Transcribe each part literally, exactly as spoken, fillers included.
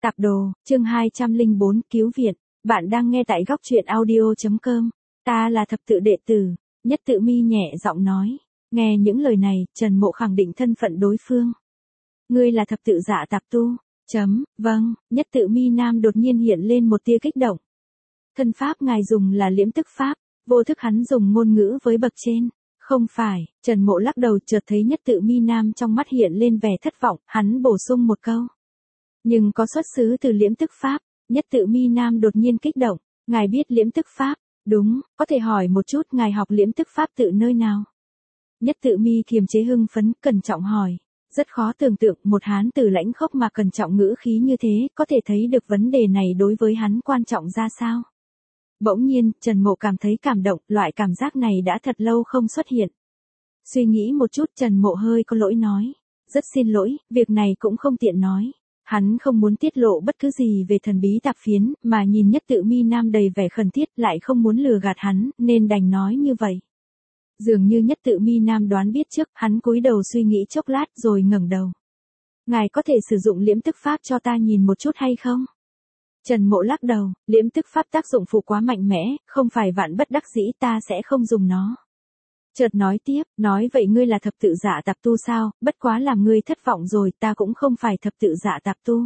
Tạp đồ, chương hai trăm lẻ bốn, cứu viện. Bạn đang nghe tại góc truyện audio chấm com. Ta là thập tự đệ tử, Nhất Tự Mi nhẹ giọng nói. Nghe những lời này, Trần Mộ khẳng định thân phận đối phương. Ngươi là thập tự dạ tạp tu. Chấm, vâng, Nhất Tự Mi nam đột nhiên hiện lên một tia kích động. Thân pháp ngài dùng là liễm tức pháp, vô thức hắn dùng ngôn ngữ với bậc trên. Không phải, Trần Mộ lắc đầu chợt thấy Nhất Tự Mi nam trong mắt hiện lên vẻ thất vọng, hắn bổ sung một câu. Nhưng có xuất xứ từ liễm tức pháp. Nhất Tự Mi nam đột nhiên kích động. Ngài biết liễm tức pháp? Đúng, có thể hỏi một chút ngài học liễm tức pháp tự nơi nào? Nhất Tự Mi kiềm chế hưng phấn, cẩn trọng hỏi. Rất khó tưởng tượng một hán tử lãnh khốc mà cẩn trọng ngữ khí như thế, có thể thấy được vấn đề này đối với hắn quan trọng ra sao. Bỗng nhiên, Trần Mộ cảm thấy cảm động, loại cảm giác này đã thật lâu không xuất hiện. Suy nghĩ một chút, Trần Mộ hơi có lỗi nói. Rất xin lỗi, việc này cũng không tiện nói. Hắn không muốn tiết lộ bất cứ gì về thần bí tạp phiến, mà nhìn Nhất Tự Mi nam đầy vẻ khẩn thiết lại không muốn lừa gạt hắn, nên đành nói như vậy. Dường như Nhất Tự Mi nam đoán biết trước, hắn cúi đầu suy nghĩ chốc lát rồi ngẩng đầu. Ngài có thể sử dụng liễm tức pháp cho ta nhìn một chút hay không? Trần Mộ lắc đầu, liễm tức pháp tác dụng phụ quá mạnh mẽ, không phải vạn bất đắc dĩ ta sẽ không dùng nó. Chợt nói tiếp, nói vậy ngươi là thập tự dạ tạp tu sao, bất quá làm ngươi thất vọng rồi, ta cũng không phải thập tự dạ tạp tu.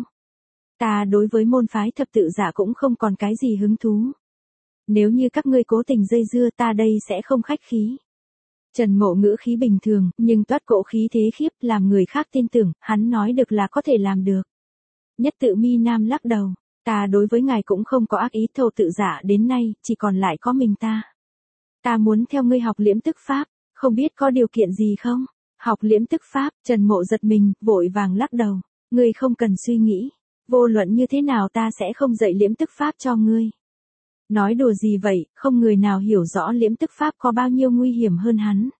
Ta đối với môn phái thập tự dạ cũng không còn cái gì hứng thú. Nếu như các ngươi cố tình dây dưa ta đây sẽ không khách khí. Trần Mộ ngữ khí bình thường, nhưng toát cỗ khí thế khiếp làm người khác tin tưởng, hắn nói được là có thể làm được. Nhất Tự Mi nam lắc đầu, ta đối với ngài cũng không có ác ý thầu tự dạ đến nay, chỉ còn lại có mình ta. Ta muốn theo ngươi học liễm tức pháp, không biết có điều kiện gì không? Học liễm tức pháp, Trần Mộ giật mình, vội vàng lắc đầu. Ngươi không cần suy nghĩ. Vô luận như thế nào ta sẽ không dạy liễm tức pháp cho ngươi. Nói đùa gì vậy, không người nào hiểu rõ liễm tức pháp có bao nhiêu nguy hiểm hơn hắn.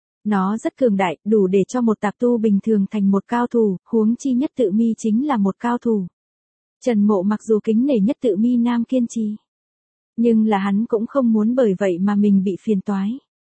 Nó rất cường đại, đủ để cho một tạp tu bình thường thành một cao thủ, huống chi Nhất Tự Mi chính là một cao thủ. Trần Mộ mặc dù kính nể Nhất Tự Mi nam kiên trì. Nhưng là hắn cũng không muốn bởi vậy mà mình bị phiền toái.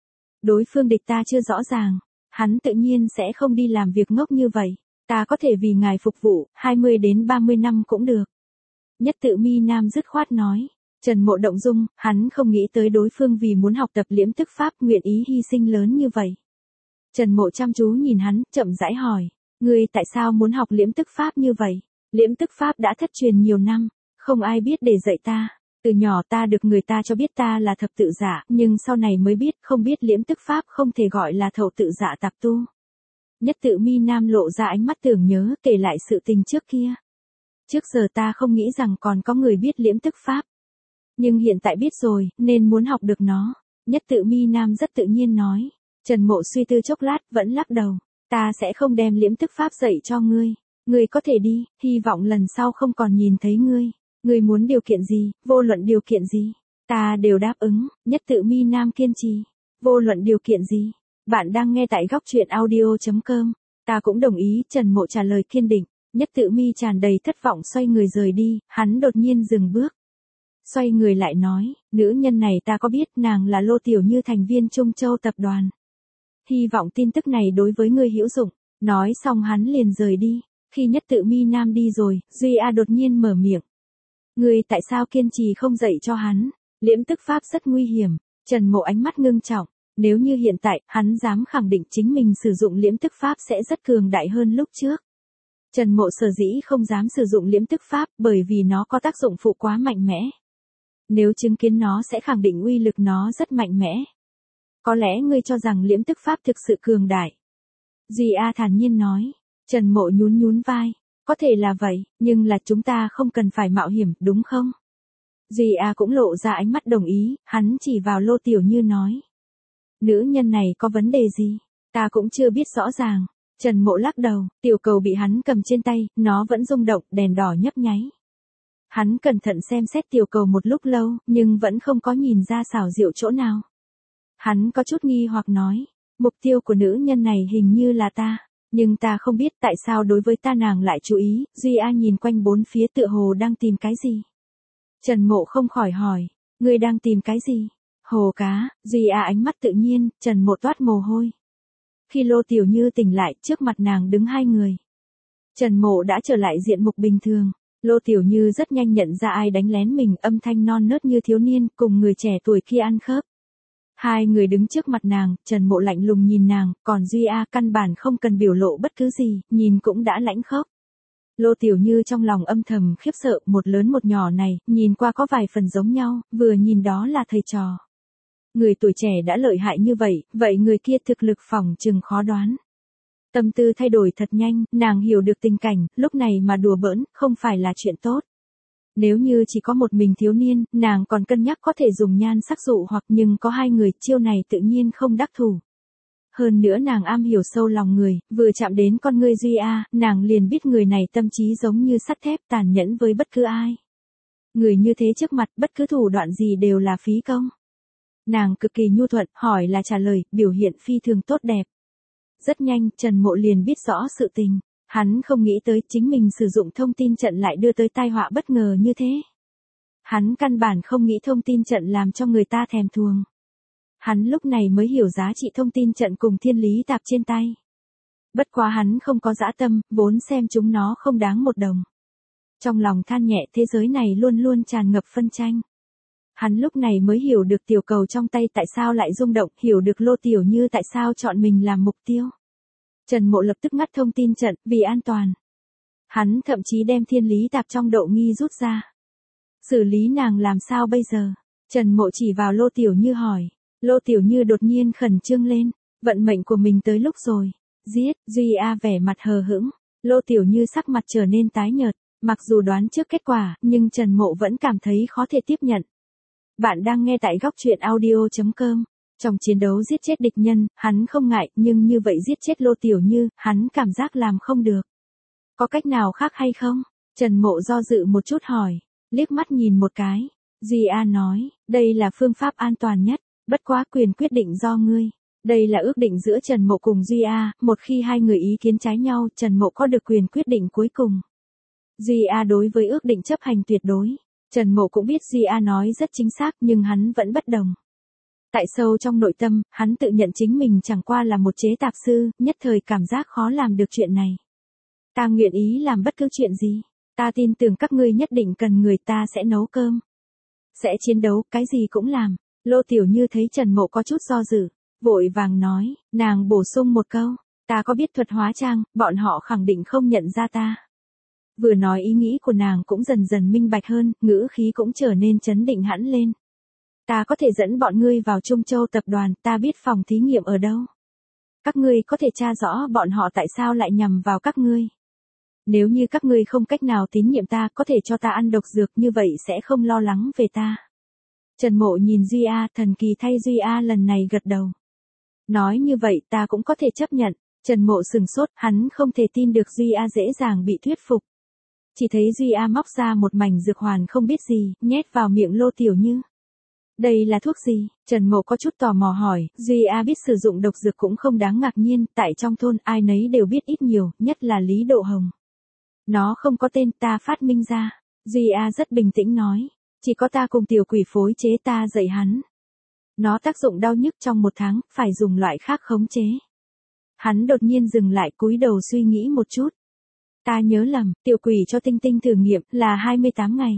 Đối phương địch ta chưa rõ ràng, hắn tự nhiên sẽ không đi làm việc ngốc như vậy. Ta có thể vì ngài phục vụ, hai mươi đến ba mươi năm cũng được. Nhất Tự Mi nam dứt khoát nói. Trần Mộ động dung, hắn không nghĩ tới đối phương vì muốn học tập liễm tức pháp nguyện ý hy sinh lớn như vậy. Trần Mộ chăm chú nhìn hắn, chậm rãi hỏi. Ngươi tại sao muốn học liễm tức pháp như vậy? Liễm tức pháp đã thất truyền nhiều năm, không ai biết để dạy ta. Từ nhỏ ta được người ta cho biết ta là thập tự dạ, nhưng sau này mới biết không biết liễm tức pháp không thể gọi là thầu tự dạ tạp tu. Nhất Tự Mi nam lộ ra ánh mắt tưởng nhớ kể lại sự tình trước kia. Trước giờ ta không nghĩ rằng còn có người biết liễm tức pháp. Nhưng hiện tại biết rồi, nên muốn học được nó. Nhất Tự Mi nam rất tự nhiên nói. Trần Mộ suy tư chốc lát, vẫn lắc đầu. Ta sẽ không đem liễm tức pháp dạy cho ngươi. Ngươi có thể đi, hy vọng lần sau không còn nhìn thấy ngươi. Ngươi muốn điều kiện gì, vô luận điều kiện gì, ta đều đáp ứng. Nhất Tự Mi nam kiên trì. Vô luận điều kiện gì? Bạn đang nghe tại góc truyện audio chấm com. Ta cũng đồng ý, Trần Mộ trả lời kiên định. Nhất Tự Mi tràn đầy thất vọng xoay người rời đi, hắn đột nhiên dừng bước. Xoay người lại nói, nữ nhân này ta có biết nàng là Lô Tiểu Như thành viên Trung Châu tập đoàn. Hy vọng tin tức này đối với ngươi hữu dụng. Nói xong hắn liền rời đi. Khi Nhất Tự Mi nam đi rồi, Duy A đột nhiên mở miệng. Ngươi tại sao kiên trì không dạy cho hắn? Liễm tức pháp rất nguy hiểm. Trần Mộ ánh mắt ngưng trọng. Nếu như hiện tại, hắn dám khẳng định chính mình sử dụng liễm tức pháp sẽ rất cường đại hơn lúc trước. Trần Mộ sở dĩ không dám sử dụng liễm tức pháp bởi vì nó có tác dụng phụ quá mạnh mẽ. Nếu chứng kiến nó sẽ khẳng định uy lực nó rất mạnh mẽ. Có lẽ ngươi cho rằng liễm tức pháp thực sự cường đại. Duy A thản nhiên nói. Trần Mộ nhún nhún vai. Có thể là vậy, nhưng là chúng ta không cần phải mạo hiểm, đúng không? Duy A cũng lộ ra ánh mắt đồng ý, hắn chỉ vào Lô Tiểu Như nói. Nữ nhân này có vấn đề gì? Ta cũng chưa biết rõ ràng. Trần Mộ lắc đầu, tiểu cầu bị hắn cầm trên tay, nó vẫn rung động, đèn đỏ nhấp nháy. Hắn cẩn thận xem xét tiểu cầu một lúc lâu, nhưng vẫn không có nhìn ra xảo diệu chỗ nào. Hắn có chút nghi hoặc nói, mục tiêu của nữ nhân này hình như là ta. Nhưng ta không biết tại sao đối với ta nàng lại chú ý. Duy A nhìn quanh bốn phía tựa hồ đang tìm cái gì. Trần Mộ không khỏi hỏi, ngươi đang tìm cái gì? Hồ cá. Duy A ánh mắt tự nhiên, Trần Mộ toát mồ hôi. Khi Lô Tiểu Như tỉnh lại, trước mặt nàng đứng hai người. Trần Mộ đã trở lại diện mục bình thường. Lô Tiểu Như rất nhanh nhận ra ai đánh lén mình, âm thanh non nớt như thiếu niên, cùng người trẻ tuổi kia ăn khớp. Hai người đứng trước mặt nàng, Trần Mộ lạnh lùng nhìn nàng, còn Duy A căn bản không cần biểu lộ bất cứ gì, nhìn cũng đã lãnh khốc. Lô Tiểu Như trong lòng âm thầm khiếp sợ, một lớn một nhỏ này, nhìn qua có vài phần giống nhau, vừa nhìn đó là thầy trò. Người tuổi trẻ đã lợi hại như vậy, vậy người kia thực lực phỏng chừng khó đoán. Tâm tư thay đổi thật nhanh, nàng hiểu được tình cảnh, lúc này mà đùa bỡn, không phải là chuyện tốt. Nếu như chỉ có một mình thiếu niên, nàng còn cân nhắc có thể dùng nhan sắc dụ hoặc, nhưng có hai người, chiêu này tự nhiên không đắc thủ. Hơn nữa nàng am hiểu sâu lòng người, vừa chạm đến con ngươi Duy A, nàng liền biết người này tâm trí giống như sắt thép, tàn nhẫn với bất cứ ai. Người như thế trước mặt, bất cứ thủ đoạn gì đều là phí công. Nàng cực kỳ nhu thuận, hỏi là trả lời, biểu hiện phi thường tốt đẹp. Rất nhanh, Trần Mộ liền biết rõ sự tình. Hắn không nghĩ tới chính mình sử dụng thông tin trận lại đưa tới tai họa bất ngờ như thế. Hắn căn bản không nghĩ thông tin trận làm cho người ta thèm thuồng. Hắn lúc này mới hiểu giá trị thông tin trận cùng thiên lý tạp trên tay. Bất quá hắn không có dã tâm, vốn xem chúng nó không đáng một đồng. Trong lòng than nhẹ, thế giới này luôn luôn tràn ngập phân tranh. Hắn lúc này mới hiểu được tiểu cầu trong tay tại sao lại rung động, hiểu được Lô Tiểu Như tại sao chọn mình làm mục tiêu. Trần Mộ lập tức ngắt thông tin trận, vì an toàn. Hắn thậm chí đem thiên lý tạp trong độ nghi rút ra. Xử lý nàng làm sao bây giờ? Trần Mộ chỉ vào Lô Tiểu Như hỏi. Lô Tiểu Như đột nhiên khẩn trương lên. Vận mệnh của mình tới lúc rồi. Giết, Duy A vẻ mặt hờ hững. Lô Tiểu Như sắc mặt trở nên tái nhợt. Mặc dù đoán trước kết quả, nhưng Trần Mộ vẫn cảm thấy khó thể tiếp nhận. Bạn đang nghe tại góc truyện audio chấm com. Trong chiến đấu giết chết địch nhân, hắn không ngại, nhưng như vậy giết chết Lô Tiểu Như, hắn cảm giác làm không được. Có cách nào khác hay không? Trần Mộ do dự một chút hỏi, liếc mắt nhìn một cái. Duy A nói, đây là phương pháp an toàn nhất, bất quá quyền quyết định do ngươi. Đây là ước định giữa Trần Mộ cùng Duy A, một khi hai người ý kiến trái nhau, Trần Mộ có được quyền quyết định cuối cùng. Duy A đối với ước định chấp hành tuyệt đối. Trần Mộ cũng biết Duy A nói rất chính xác, nhưng hắn vẫn bất đồng. Tại sâu trong nội tâm, hắn tự nhận chính mình chẳng qua là một chế tạp sư, nhất thời cảm giác khó làm được chuyện này. Ta nguyện ý làm bất cứ chuyện gì. Ta tin tưởng các ngươi nhất định cần người, ta sẽ nấu cơm. Sẽ chiến đấu, cái gì cũng làm. Lô Tiểu Như thấy Trần Mộ có chút do dự. Vội vàng nói, nàng bổ sung một câu. Ta có biết thuật hóa trang, bọn họ khẳng định không nhận ra ta. Vừa nói ý nghĩ của nàng cũng dần dần minh bạch hơn, ngữ khí cũng trở nên trấn định hẳn lên. Ta có thể dẫn bọn ngươi vào Trung Châu tập đoàn, ta biết phòng thí nghiệm ở đâu. Các ngươi có thể tra rõ bọn họ tại sao lại nhằm vào các ngươi. Nếu như các ngươi không cách nào tín nhiệm ta, có thể cho ta ăn độc dược, như vậy sẽ không lo lắng về ta. Trần Mộ nhìn Duy A, thần kỳ thay Duy A lần này gật đầu. Nói như vậy ta cũng có thể chấp nhận. Trần Mộ sừng sốt, hắn không thể tin được Duy A dễ dàng bị thuyết phục. Chỉ thấy Duy A móc ra một mảnh dược hoàn không biết gì, nhét vào miệng Lô Tiểu Như. Đây là thuốc gì? Trần Mộ có chút tò mò hỏi, Duy A biết sử dụng độc dược cũng không đáng ngạc nhiên, tại trong thôn ai nấy đều biết ít nhiều, nhất là Lý Độ Hồng. Nó không có tên, ta phát minh ra. Duy A rất bình tĩnh nói, chỉ có ta cùng tiểu quỷ phối chế, ta dạy hắn. Nó tác dụng đau nhức trong một tháng, phải dùng loại khác khống chế. Hắn đột nhiên dừng lại, cúi đầu suy nghĩ một chút. Ta nhớ lầm, tiểu quỷ cho Tinh Tinh thử nghiệm là hai mươi tám ngày.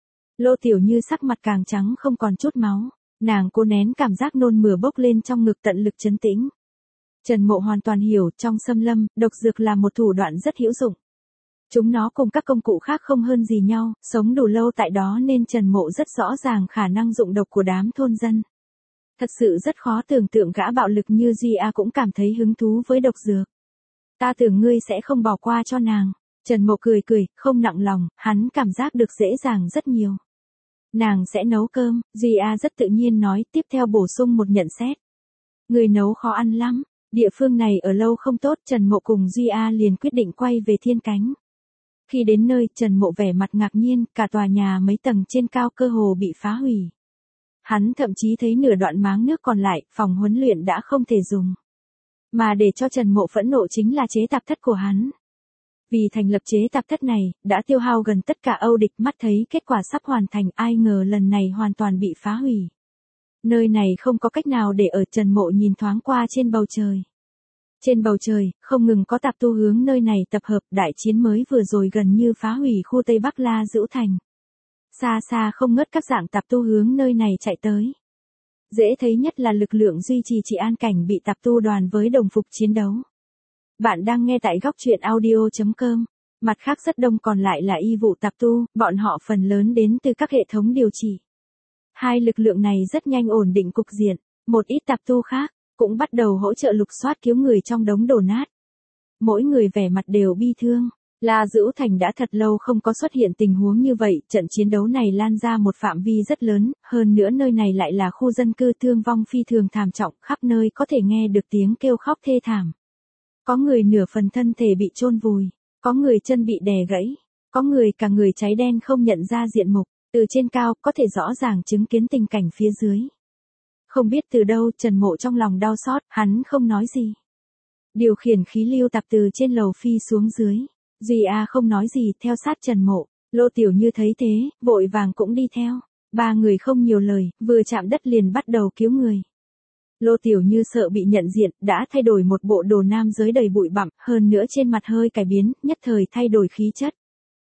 Lô Tiểu Như sắc mặt càng trắng không còn chút máu, nàng cố nén cảm giác nôn mửa bốc lên trong ngực, tận lực trấn tĩnh. Trần Mộ hoàn toàn hiểu, trong xâm lâm, độc dược là một thủ đoạn rất hữu dụng. Chúng nó cùng các công cụ khác không hơn gì nhau, sống đủ lâu tại đó nên Trần Mộ rất rõ ràng khả năng dụng độc của đám thôn dân. Thật sự rất khó tưởng tượng gã bạo lực như Duy A cũng cảm thấy hứng thú với độc dược. Ta tưởng ngươi sẽ không bỏ qua cho nàng. Trần Mộ cười cười, không nặng lòng, hắn cảm giác được dễ dàng rất nhiều. Nàng sẽ nấu cơm, Duy A rất tự nhiên nói, tiếp theo bổ sung một nhận xét. Người nấu khó ăn lắm, địa phương này ở lâu không tốt, Trần Mộ cùng Duy A liền quyết định quay về Thiên Cánh. Khi đến nơi, Trần Mộ vẻ mặt ngạc nhiên, cả tòa nhà mấy tầng trên cao cơ hồ bị phá hủy. Hắn thậm chí thấy nửa đoạn máng nước còn lại, phòng huấn luyện đã không thể dùng. Mà để cho Trần Mộ phẫn nộ chính là chế tạp thất của hắn. Vì thành lập chế tạp thất này, đã tiêu hao gần tất cả Âu địch, mắt thấy kết quả sắp hoàn thành, ai ngờ lần này hoàn toàn bị phá hủy. Nơi này không có cách nào để ở. Trần Mộ nhìn thoáng qua trên bầu trời. Trên bầu trời, không ngừng có tạp tu hướng nơi này tập hợp, đại chiến mới vừa rồi gần như phá hủy khu Tây Bắc La Dữu Thành. Xa xa không ngớt các dạng tạp tu hướng nơi này chạy tới. Dễ thấy nhất là lực lượng duy trì trị an cảnh bị tạp tu đoàn với đồng phục chiến đấu. Bạn đang nghe tại góc truyện audio chấm com. Mặt khác rất đông còn lại là y vụ tạp tu, bọn họ phần lớn đến từ các hệ thống điều trị. Hai lực lượng này rất nhanh ổn định cục diện, một ít tạp tu khác cũng bắt đầu hỗ trợ lục soát cứu người trong đống đổ nát. Mỗi người vẻ mặt đều bi thương. La Dữu Thành đã thật lâu không có xuất hiện tình huống như vậy, trận chiến đấu này lan ra một phạm vi rất lớn, hơn nữa nơi này lại là khu dân cư, thương vong phi thường thảm trọng, khắp nơi có thể nghe được tiếng kêu khóc thê thảm. Có người nửa phần thân thể bị chôn vùi, có người chân bị đè gãy, có người cả người cháy đen không nhận ra diện mục, từ trên cao có thể rõ ràng chứng kiến tình cảnh phía dưới. Không biết từ đâu Trần Mộ trong lòng đau xót, hắn không nói gì. Điều khiển khí lưu tạp từ trên lầu phi xuống dưới. Duy A không nói gì, theo sát Trần Mộ. Lô Tiểu Như thấy thế, vội vàng cũng đi theo. Ba người không nhiều lời, vừa chạm đất liền bắt đầu cứu người. Lô Tiểu Như sợ bị nhận diện, đã thay đổi một bộ đồ nam giới đầy bụi bặm, hơn nữa trên mặt hơi cải biến, nhất thời thay đổi khí chất.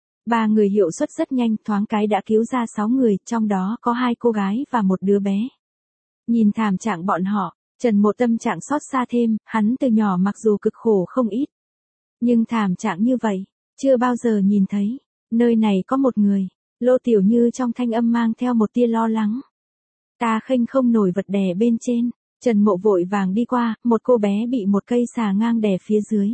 Ba người hiệu suất rất nhanh, thoáng cái đã cứu ra sáu người, trong đó có hai cô gái và một đứa bé. Nhìn thảm trạng bọn họ, Trần Mộ tâm trạng xót xa thêm, hắn từ nhỏ mặc dù cực khổ không ít. Nhưng thảm trạng như vậy, chưa bao giờ nhìn thấy. Nơi này có một người. Lô Tiểu Như trong thanh âm mang theo một tia lo lắng. Ta khênh không nổi vật đè bên trên. Trần Mộ vội vàng đi qua, một cô bé bị một cây xà ngang đè phía dưới.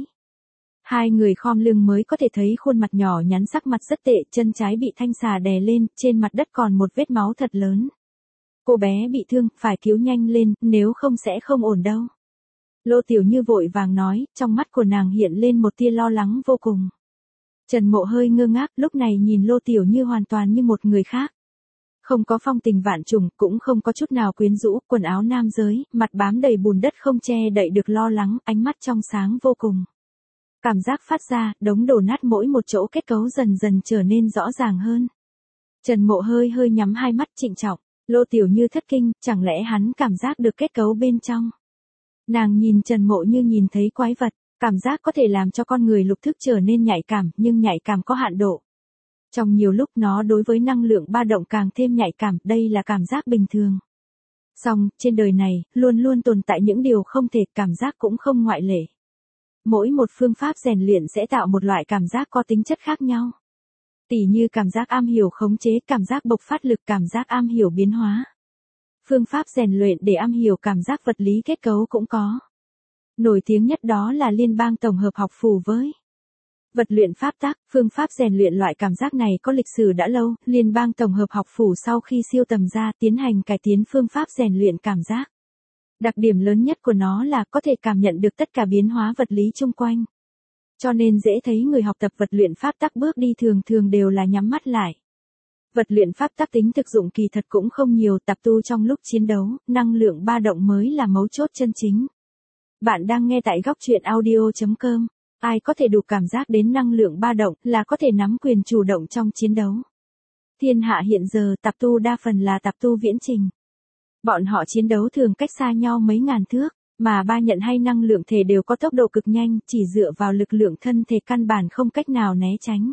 Hai người khom lưng mới có thể thấy khuôn mặt nhỏ nhắn, sắc mặt rất tệ, chân trái bị thanh xà đè lên, trên mặt đất còn một vết máu thật lớn. Cô bé bị thương, phải cứu nhanh lên, nếu không sẽ không ổn đâu. Lô Tiểu Như vội vàng nói, trong mắt của nàng hiện lên một tia lo lắng vô cùng. Trần Mộ hơi ngơ ngác, lúc này nhìn Lô Tiểu Như hoàn toàn như một người khác. Không có phong tình vạn trùng, cũng không có chút nào quyến rũ, quần áo nam giới, mặt bám đầy bùn đất không che đậy được lo lắng, ánh mắt trong sáng vô cùng. Cảm giác phát ra, đống đổ nát mỗi một chỗ kết cấu dần dần trở nên rõ ràng hơn. Trần Mộ hơi hơi nhắm hai mắt trịnh trọng. Lô Tiểu Như thất kinh, chẳng lẽ hắn cảm giác được kết cấu bên trong. Nàng nhìn Trần Mộ như nhìn thấy quái vật, cảm giác có thể làm cho con người lục thức trở nên nhạy cảm, nhưng nhạy cảm có hạn độ. Trong nhiều lúc nó đối với năng lượng ba động càng thêm nhạy cảm, đây là cảm giác bình thường. Song, trên đời này, luôn luôn tồn tại những điều không thể, cảm giác cũng không ngoại lệ. Mỗi một phương pháp rèn luyện sẽ tạo một loại cảm giác có tính chất khác nhau. Tỉ như cảm giác am hiểu khống chế, cảm giác bộc phát lực, cảm giác am hiểu biến hóa. Phương pháp rèn luyện để am hiểu cảm giác vật lý kết cấu cũng có. Nổi tiếng nhất đó là Liên bang tổng hợp học phù với vật luyện pháp tắc. Phương pháp rèn luyện loại cảm giác này có lịch sử đã lâu. Liên bang tổng hợp học phù sau khi siêu tầm ra tiến hành cải tiến phương pháp rèn luyện cảm giác. Đặc điểm lớn nhất của nó là có thể cảm nhận được tất cả biến hóa vật lý chung quanh. Cho nên dễ thấy người học tập vật luyện pháp tắc bước đi thường thường đều là nhắm mắt lại. Vật luyện pháp tắc tính thực dụng kỳ thật cũng không nhiều, tạp tu trong lúc chiến đấu, năng lượng ba động mới là mấu chốt chân chính. Bạn đang nghe tại góc truyện audio chấm com. Ai có thể đủ cảm giác đến năng lượng ba động là có thể nắm quyền chủ động trong chiến đấu. Thiên hạ hiện giờ tạp tu đa phần là tạp tu viễn trình. Bọn họ chiến đấu thường cách xa nhau mấy ngàn thước, mà ba nhận hay năng lượng thể đều có tốc độ cực nhanh, chỉ dựa vào lực lượng thân thể căn bản không cách nào né tránh.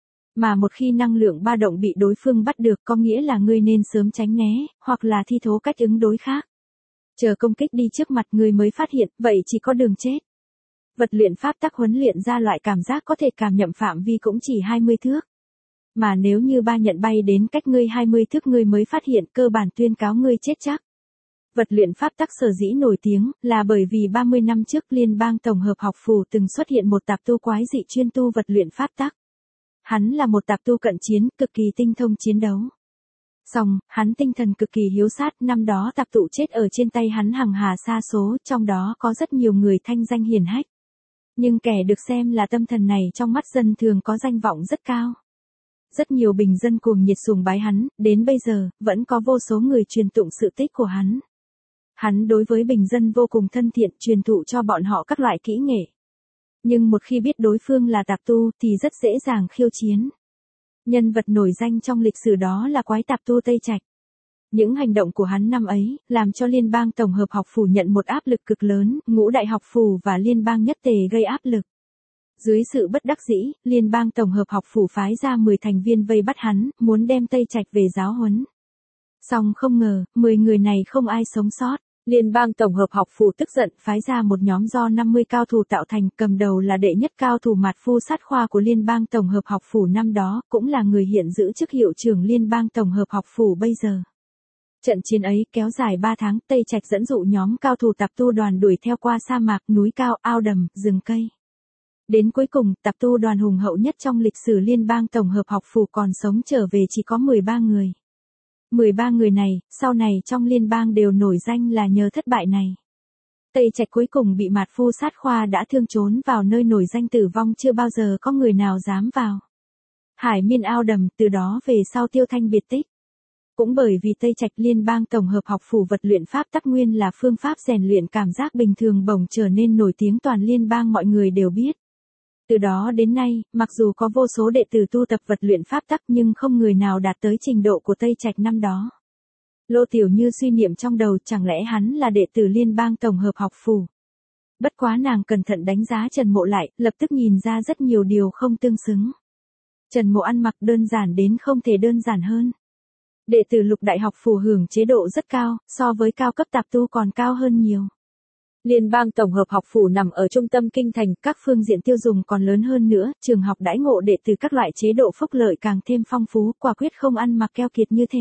Mà một khi năng lượng ba động bị đối phương bắt được có nghĩa là ngươi nên sớm tránh né, hoặc là thi thố cách ứng đối khác. Chờ công kích đi trước mặt ngươi mới phát hiện, vậy chỉ có đường chết. Vật luyện pháp tắc huấn luyện ra loại cảm giác có thể cảm nhận phạm vi cũng chỉ hai mươi thước. Mà nếu như ba nhận bay đến cách ngươi hai mươi thước ngươi mới phát hiện, cơ bản tuyên cáo ngươi chết chắc. Vật luyện pháp tắc sở dĩ nổi tiếng là bởi vì ba mươi năm trước Liên bang tổng hợp học phù từng xuất hiện một tạp tu quái dị chuyên tu vật luyện pháp tắc. Hắn là một tạp tu cận chiến, cực kỳ tinh thông chiến đấu. Song, hắn tinh thần cực kỳ hiếu sát, năm đó tạp tụ chết ở trên tay hắn hằng hà sa số, trong đó có rất nhiều người thanh danh hiển hách. Nhưng kẻ được xem là tâm thần này trong mắt dân thường có danh vọng rất cao. Rất nhiều bình dân cuồng nhiệt sùng bái hắn, đến bây giờ, vẫn có vô số người truyền tụng sự tích của hắn. Hắn đối với bình dân vô cùng thân thiện, truyền thụ cho bọn họ các loại kỹ nghệ. Nhưng một khi biết đối phương là tạp tu thì rất dễ dàng khiêu chiến. Nhân vật nổi danh trong lịch sử đó là quái tạp tu Tây Trạch. Những hành động của hắn năm ấy, làm cho Liên bang Tổng hợp học phủ nhận một áp lực cực lớn, ngũ đại học phủ và Liên bang nhất tề gây áp lực. Dưới sự bất đắc dĩ, Liên bang Tổng hợp học phủ phái ra mười thành viên vây bắt hắn, muốn đem Tây Trạch về giáo huấn. Song không ngờ, mười người này không ai sống sót. Liên bang Tổng hợp học phủ tức giận phái ra một nhóm do năm mươi cao thủ tạo thành, cầm đầu là đệ nhất cao thủ Mạt Phu Sát Khoa của Liên bang Tổng hợp học phủ năm đó, cũng là người hiện giữ chức hiệu trưởng Liên bang Tổng hợp học phủ bây giờ. Trận chiến ấy kéo dài ba tháng, Tây Trạch dẫn dụ nhóm cao thủ Tạp Tu đoàn đuổi theo qua sa mạc, núi cao, ao đầm, rừng cây. Đến cuối cùng, Tạp Tu đoàn hùng hậu nhất trong lịch sử Liên bang Tổng hợp học phủ còn sống trở về chỉ có mười ba người. mười ba người này, sau này trong liên bang đều nổi danh là nhờ thất bại này. Tây Trạch cuối cùng bị Mạt Phu Sát Khoa đã thương trốn vào nơi nổi danh tử vong, chưa bao giờ có người nào dám vào. Hải miên ao đầm, từ đó về sau tiêu thanh biệt tích. Cũng bởi vì Tây Trạch Liên bang Tổng hợp học phủ vật luyện pháp tắc nguyên là phương pháp rèn luyện cảm giác bình thường bỗng trở nên nổi tiếng toàn liên bang, mọi người đều biết. Từ đó đến nay, mặc dù có vô số đệ tử tu tập vật luyện pháp tắc nhưng không người nào đạt tới trình độ của Tây Trạch năm đó. Lô Tiểu Như suy niệm trong đầu, chẳng lẽ hắn là đệ tử Liên bang Tổng hợp học phủ. Bất quá nàng cẩn thận đánh giá Trần Mộ lại, lập tức nhìn ra rất nhiều điều không tương xứng. Trần Mộ ăn mặc đơn giản đến không thể đơn giản hơn. Đệ tử Lục đại học phủ hưởng chế độ rất cao, so với cao cấp Tạp Tu còn cao hơn nhiều. Liên bang Tổng hợp học phủ nằm ở trung tâm kinh thành, các phương diện tiêu dùng còn lớn hơn nữa, trường học đãi ngộ đệ tử các loại chế độ phúc lợi càng thêm phong phú, quả quyết không ăn mặc keo kiệt như thế.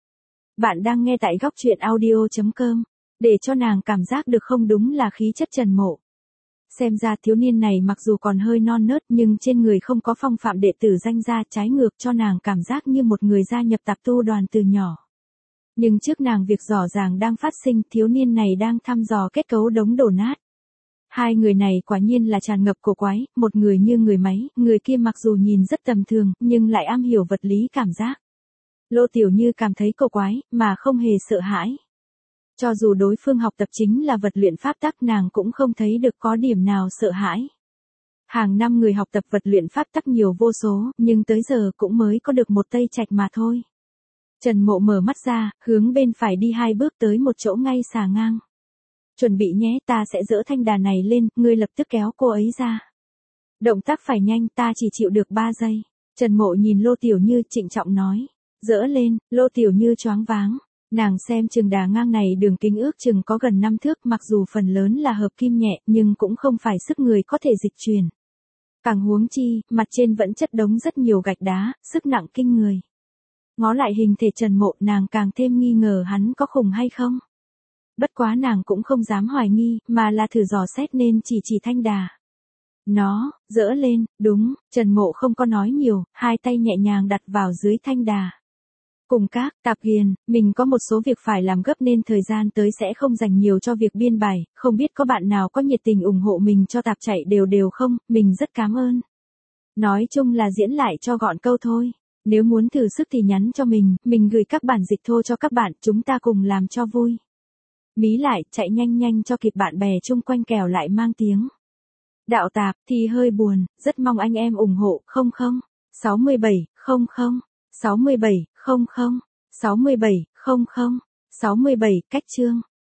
Bạn đang nghe tại góc truyện audio chấm com, để cho nàng cảm giác được không đúng là khí chất Trần Mộ. Xem ra thiếu niên này mặc dù còn hơi non nớt nhưng trên người không có phong phạm đệ tử danh gia, trái ngược cho nàng cảm giác như một người gia nhập Tạp Tu đoàn từ nhỏ. Nhưng trước nàng việc rõ ràng đang phát sinh, thiếu niên này đang thăm dò kết cấu đống đổ nát. Hai người này quả nhiên là tràn ngập cổ quái, một người như người máy, người kia mặc dù nhìn rất tầm thường, nhưng lại am hiểu vật lý cảm giác. Lô Tiểu Như cảm thấy cổ quái, mà không hề sợ hãi. Cho dù đối phương học tập chính là vật luyện pháp tắc, nàng cũng không thấy được có điểm nào sợ hãi. Hàng năm người học tập vật luyện pháp tắc nhiều vô số, nhưng tới giờ cũng mới có được một Tây Trạch mà thôi. Trần Mộ mở mắt ra, hướng bên phải đi hai bước tới một chỗ ngay xà ngang. Chuẩn bị nhé, ta sẽ dỡ thanh đà này lên, ngươi lập tức kéo cô ấy ra. Động tác phải nhanh, ta chỉ chịu được ba giây. Trần Mộ nhìn Lô Tiểu Như trịnh trọng nói. Dỡ lên, Lô Tiểu Như choáng váng. Nàng xem trường đà ngang này đường kính ước chừng có gần năm thước, mặc dù phần lớn là hợp kim nhẹ nhưng cũng không phải sức người có thể dịch chuyển. Càng huống chi, mặt trên vẫn chất đống rất nhiều gạch đá, sức nặng kinh người. Ngó lại hình thể Trần Mộ, nàng càng thêm nghi ngờ hắn có khùng hay không. Bất quá nàng cũng không dám hoài nghi, mà là thử dò xét nên chỉ chỉ thanh đà. Nó, dỡ lên, đúng, Trần Mộ không có nói nhiều, hai tay nhẹ nhàng đặt vào dưới thanh đà. Cùng các, Tạp Hiền, mình có một số việc phải làm gấp nên thời gian tới sẽ không dành nhiều cho việc biên bài, không biết có bạn nào có nhiệt tình ủng hộ mình cho tạp chạy đều đều không, mình rất cảm ơn. Nói chung là diễn lại cho gọn câu thôi. Nếu muốn thử sức thì nhắn cho mình, mình gửi các bản dịch thô cho các bạn, chúng ta cùng làm cho vui. Mí lại, chạy nhanh nhanh cho kịp bạn bè chung quanh kẻo lại mang tiếng. Đạo tạp thì hơi buồn, rất mong anh em ủng hộ, không không, sáu mươi bảy, không không, sáu mươi bảy, không không, sáu mươi bảy, không không, sáu mươi bảy, cách chương.